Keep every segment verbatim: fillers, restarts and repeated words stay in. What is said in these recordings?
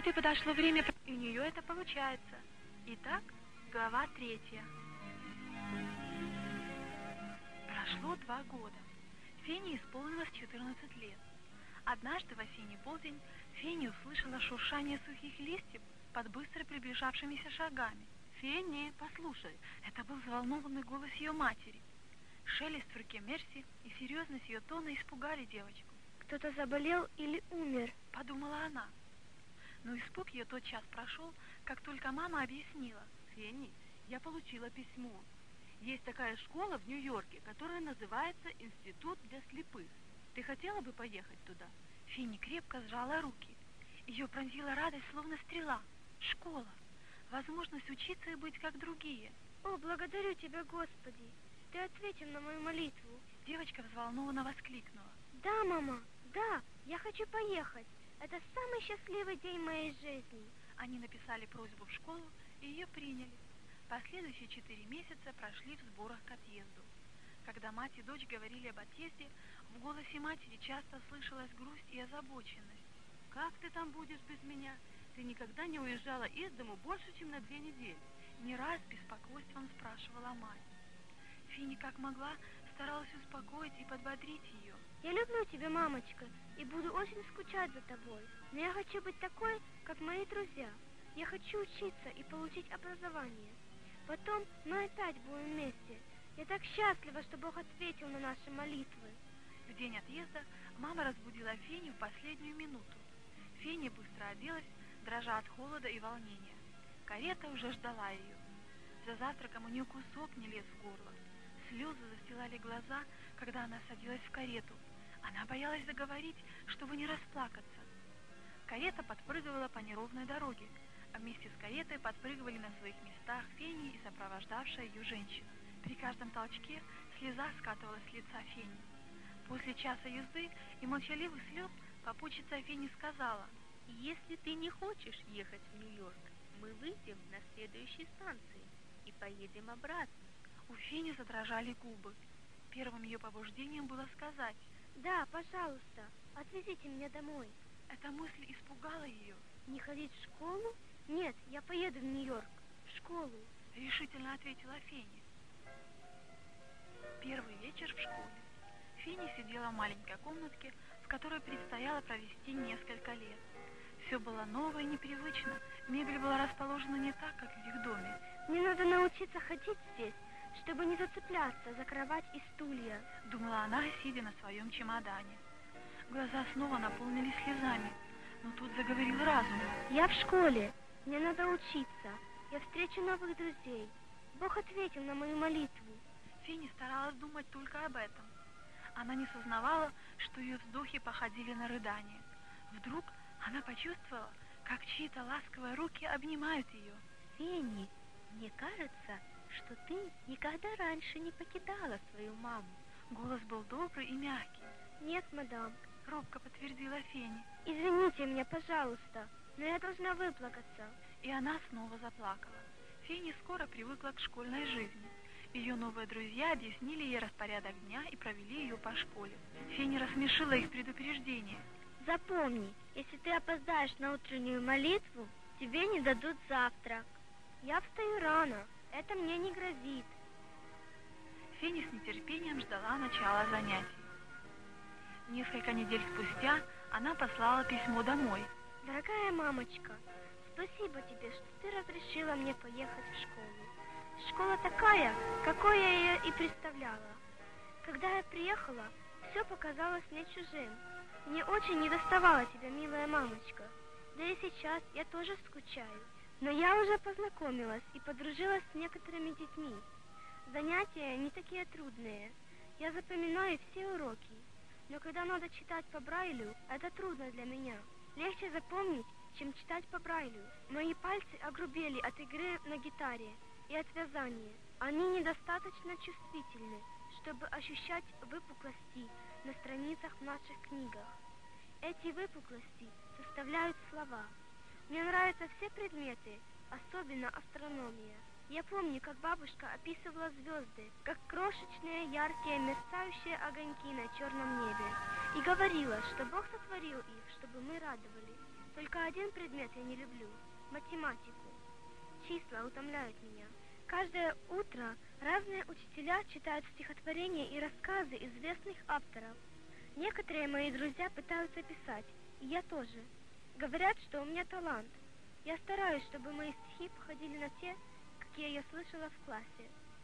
Теперь подошло время, и у нее это получается. Итак, глава третья. Прошло два года. Фене исполнилось четырнадцать лет. Однажды в осенний полдень Фенни услышала шуршание сухих листьев под быстро приближавшимися шагами. «Фенни, послушай!» Это был взволнованный голос ее матери. Шелест в руке Мерси и серьезность ее тона испугали девочку. «Кто-то заболел или умер?» — подумала она. Но испуг ее тотчас прошел, как только мама объяснила. «Фенни, я получила письмо. Есть такая школа в Нью-Йорке, которая называется Институт для слепых. Ты хотела бы поехать туда?» Фенни крепко сжала руки. Ее пронзила радость, словно стрела. Школа. Возможность учиться и быть как другие. «О, благодарю тебя, Господи! Ты ответил на мою молитву!» Девочка взволнованно воскликнула. «Да, мама, да, я хочу поехать. Это самый счастливый день моей жизни!» Они написали просьбу в школу, и ее приняли. Последующие четыре месяца прошли в сборах к отъезду. Когда мать и дочь говорили об отъезде, в голосе матери часто слышалась грусть и озабоченность. «Как ты там будешь без меня? Ты никогда не уезжала из дому больше, чем на две недели?» Не раз с беспокойством спрашивала мать. Фенни как могла старалась успокоить и подбодрить ее. «Я люблю тебя, мамочка, и буду очень скучать за тобой. Но я хочу быть такой, как мои друзья. Я хочу учиться и получить образование. Потом мы опять будем вместе. Я так счастлива, что Бог ответил на наши молитвы». В день отъезда мама разбудила Фенни в последнюю минуту. Фенни быстро оделась, дрожа от холода и волнения. Карета уже ждала ее. За завтраком у нее кусок не лез в горло. Слезы застилали глаза, когда она садилась в карету. Она боялась заговорить, чтобы не расплакаться. Карета подпрыгивала по неровной дороге, а вместе с каретой подпрыгивали на своих местах Фенни и сопровождавшая ее женщина. При каждом толчке слеза скатывалась с лица Фенни. После часа езды и молчаливых слез попутчица Фенни сказала: «Если ты не хочешь ехать в Нью-Йорк, мы выйдем на следующей станции и поедем обратно». У Фенни задрожали губы. Первым ее побуждением было сказать: «Да, пожалуйста, отвезите меня домой». Эта мысль испугала ее. «Не ходить в школу? Нет, я поеду в Нью-Йорк, в школу», — решительно ответила Фенни. Первый вечер в школе. Фенни сидела в маленькой комнатке, в которой предстояло провести несколько лет. Все было новое и непривычно. Мебель была расположена не так, как в их доме. «Мне надо научиться ходить здесь, чтобы не зацепляться за кровать и стулья», — думала она, сидя на своем чемодане. Глаза снова наполнились слезами, но тут заговорил разум. «Я в школе, мне надо учиться, я встречу новых друзей. Бог ответил на мою молитву». Фенни старалась думать только об этом. Она не сознавала, что ее вздохи походили на рыдания. Вдруг она почувствовала, как чьи-то ласковые руки обнимают ее. «Фенни, мне кажется, что ты никогда раньше не покидала свою маму». Голос был добрый и мягкий. «Нет, мадам», — робко подтвердила Фенни. «Извините меня, пожалуйста, но я должна выплакаться». И она снова заплакала. Фенни скоро привыкла к школьной жизни. Ее новые друзья объяснили ей распорядок дня и провели ее по школе. Фенни рассмешила их предупреждение. «Запомни, если ты опоздаешь на утреннюю молитву, тебе не дадут завтрак. Я встаю рано, это мне не грозит». Фенни с нетерпением ждала начала занятий. Несколько недель спустя она послала письмо домой. «Дорогая мамочка, спасибо тебе, что ты разрешила мне поехать в школу. Школа такая, какой я ее и представляла. Когда я приехала, все показалось мне чужим. Мне очень недоставало тебя, милая мамочка. Да и сейчас я тоже скучаю. Но я уже познакомилась и подружилась с некоторыми детьми. Занятия не такие трудные. Я запоминаю все уроки. Но когда надо читать по Брайлю, это трудно для меня. Легче запомнить, чем читать по Брайлю. Мои пальцы огрубели от игры на гитаре и от вязания. Они недостаточно чувствительны, чтобы ощущать выпуклости на страницах в наших книгах. Эти выпуклости составляют слова. Мне нравятся все предметы, особенно астрономия. Я помню, как бабушка описывала звезды, как крошечные, яркие, мерцающие огоньки на черном небе, и говорила, что Бог сотворил их, чтобы мы радовались. Только один предмет я не люблю – математику. Числа утомляют меня. Каждое утро разные учителя читают стихотворения и рассказы известных авторов. Некоторые мои друзья пытаются писать, и я тоже. Говорят, что у меня талант. Я стараюсь, чтобы мои стихи походили на те, какие я слышала в классе.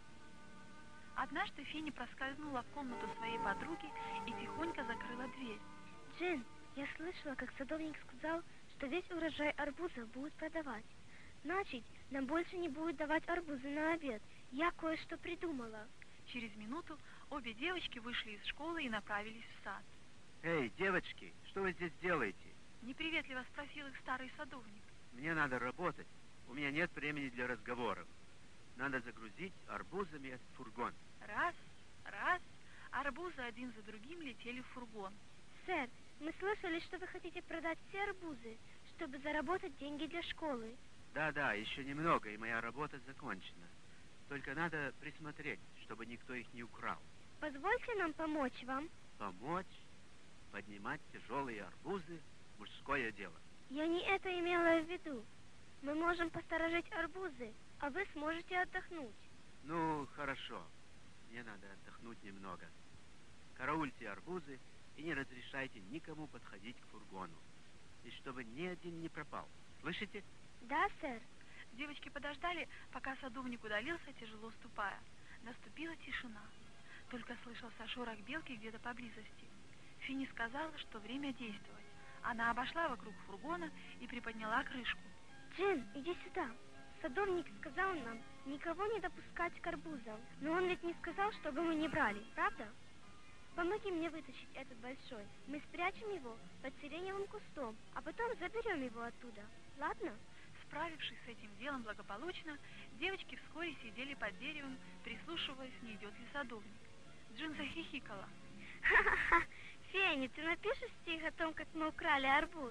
Однажды Финни проскользнула в комнату своей подруги и тихонько закрыла дверь. Джин, я слышала, как садовник сказал, что весь урожай арбузов будут продавать. Значит, нам больше не будут давать арбузы на обед. Я кое-что придумала. Через минуту обе девочки вышли из школы и направились в сад. Эй, девочки, что вы здесь делаете? Неприветливо спросил их старый садовник. Мне надо работать. У меня нет времени для разговоров. Надо загрузить арбузами этот фургон. Раз, раз, арбузы один за другим летели в фургон. Сэр, мы слышали, что вы хотите продать все арбузы, чтобы заработать деньги для школы. Да-да, еще немного, и моя работа закончена. Только надо присмотреть, чтобы никто их не украл. Позвольте нам помочь вам. Помочь? Поднимать тяжелые арбузы – мужское дело. Я не это имела в виду. Мы можем посторожить арбузы, а вы сможете отдохнуть. Ну, хорошо. Мне надо отдохнуть немного. Караульте арбузы и не разрешайте никому подходить к фургону. И чтобы ни один не пропал. Слышите? Да, сэр. Девочки подождали, пока садовник удалился, тяжело ступая. Наступила тишина. Только слышался шорох белки где-то поблизости. Финни сказала, что время действовать. Она обошла вокруг фургона и приподняла крышку. Джин, иди сюда. Садовник сказал нам никого не допускать к арбузам. Но он ведь не сказал, чтобы мы не брали, правда? Помоги мне вытащить этот большой. Мы спрячем его под сиреневым кустом, а потом заберем его оттуда. Ладно? Справившись с этим делом благополучно, девочки вскоре сидели под деревом, прислушиваясь, не идет ли садовник. Джин захихикала. Ха-ха-ха! Фенни, ты напишешь стих о том, как мы украли арбуз?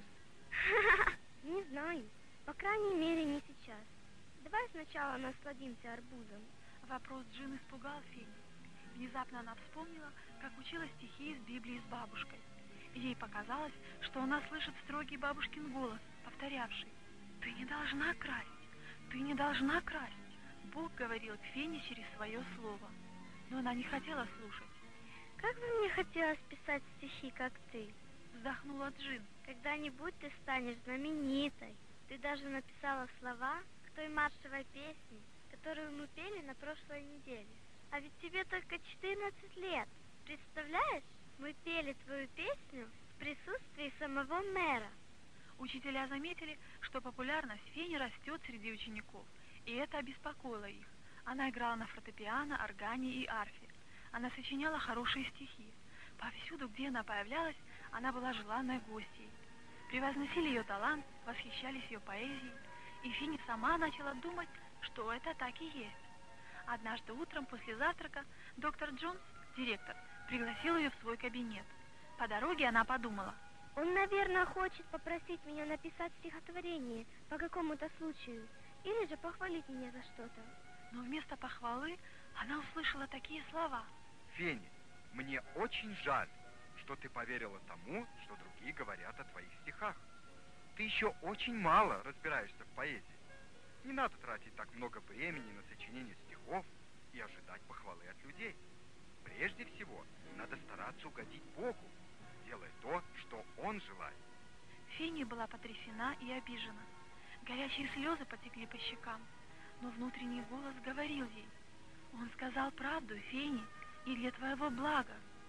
Не знаю. По крайней мере, не сейчас. Давай сначала насладимся арбузом. Вопрос Джин испугал Фенни. Внезапно она вспомнила, как учила стихи из Библии с бабушкой. Ей показалось, что она слышит строгий бабушкин голос, повторявший: «Ты не должна красть! Ты не должна красть!» Бог говорил к Фене через свое слово. Но она не хотела слушать. Как бы мне хотелось писать стихи, как ты. Вздохнула Джин. Когда-нибудь ты станешь знаменитой. Ты даже написала слова к той маршевой песне, которую мы пели на прошлой неделе. А ведь тебе только четырнадцать лет. Представляешь, мы пели твою песню в присутствии самого мэра. Учителя заметили, что популярность Фени растет среди учеников, и это обеспокоило их. Она играла на фортепиано, органе и арфе. Она сочиняла хорошие стихи. Повсюду, где она появлялась, она была желанной гостьей. Превозносили ее талант, восхищались ее поэзией, и Фини сама начала думать, что это так и есть. Однажды утром после завтрака доктор Джонс, директор, пригласил ее в свой кабинет. По дороге она подумала: он, наверное, хочет попросить меня написать стихотворение по какому-то случаю, или же похвалить меня за что-то. Но вместо похвалы она услышала такие слова: Фенни, мне очень жаль, что ты поверила тому, что другие говорят о твоих стихах. Ты еще очень мало разбираешься в поэзии. Не надо тратить так много времени на сочинение стихов и ожидать похвалы от людей. Прежде всего, надо стараться угодить Богу, делая то, что Он желает. Фенни была потрясена и обижена. Горячие слезы потекли по щекам, но внутренний голос говорил ей: «Он сказал правду, Фенни, и для твоего блага».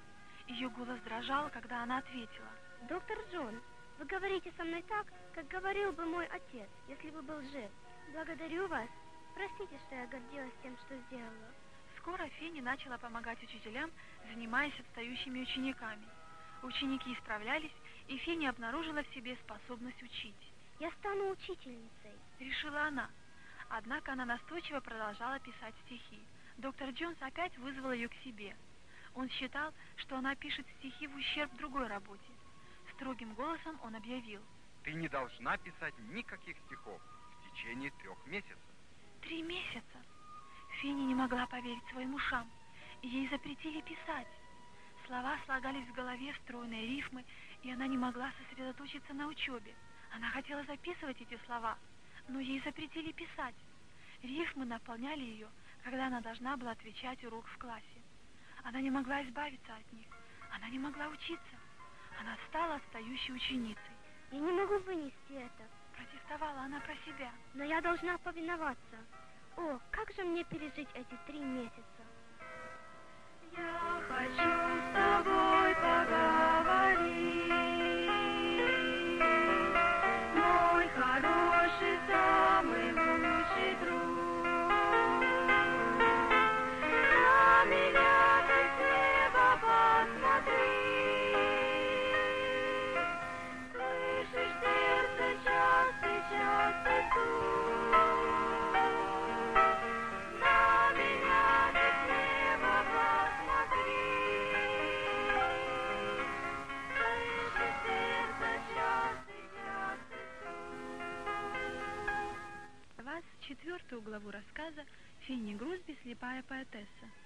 Ее голос дрожал, когда она ответила: «Доктор Джон, вы говорите со мной так, как говорил бы мой отец, если бы был жив. Благодарю вас. Простите, что я гордилась тем, что сделала». Скоро Фенни начала помогать учителям, занимаясь отстающими учениками. Ученики исправлялись, и Фенни обнаружила в себе способность учить. «Я стану учительницей», — решила она. Однако она настойчиво продолжала писать стихи. Доктор Джонс опять вызвал ее к себе. Он считал, что она пишет стихи в ущерб другой работе. Строгим голосом он объявил: «Ты не должна писать никаких стихов в течение трех месяцев». Три месяца? Фенни не могла поверить своим ушам. Ей запретили писать. Слова слагались в голове в стройные рифмы, и она не могла сосредоточиться на учебе. Она хотела записывать эти слова, но ей запретили писать. Рифмы наполняли ее, когда она должна была отвечать урок в классе. Она не могла избавиться от них. Она не могла учиться. Она стала отстающей ученицей. Я не могу вынести это. Протестовала она про себя. Но я должна повиноваться. О, как же мне пережить эти три месяца? Я хочу с тобой поговорить, мой хороший, самый лучший друг. На меня ты с неба посмотри, слышишь, сердце часто, часто стук. На меня ты с неба посмотри, слышишь, сердце часто, часто стук. двадцать четвёртую главу рассказа Финни Грузби «Слепая поэтесса».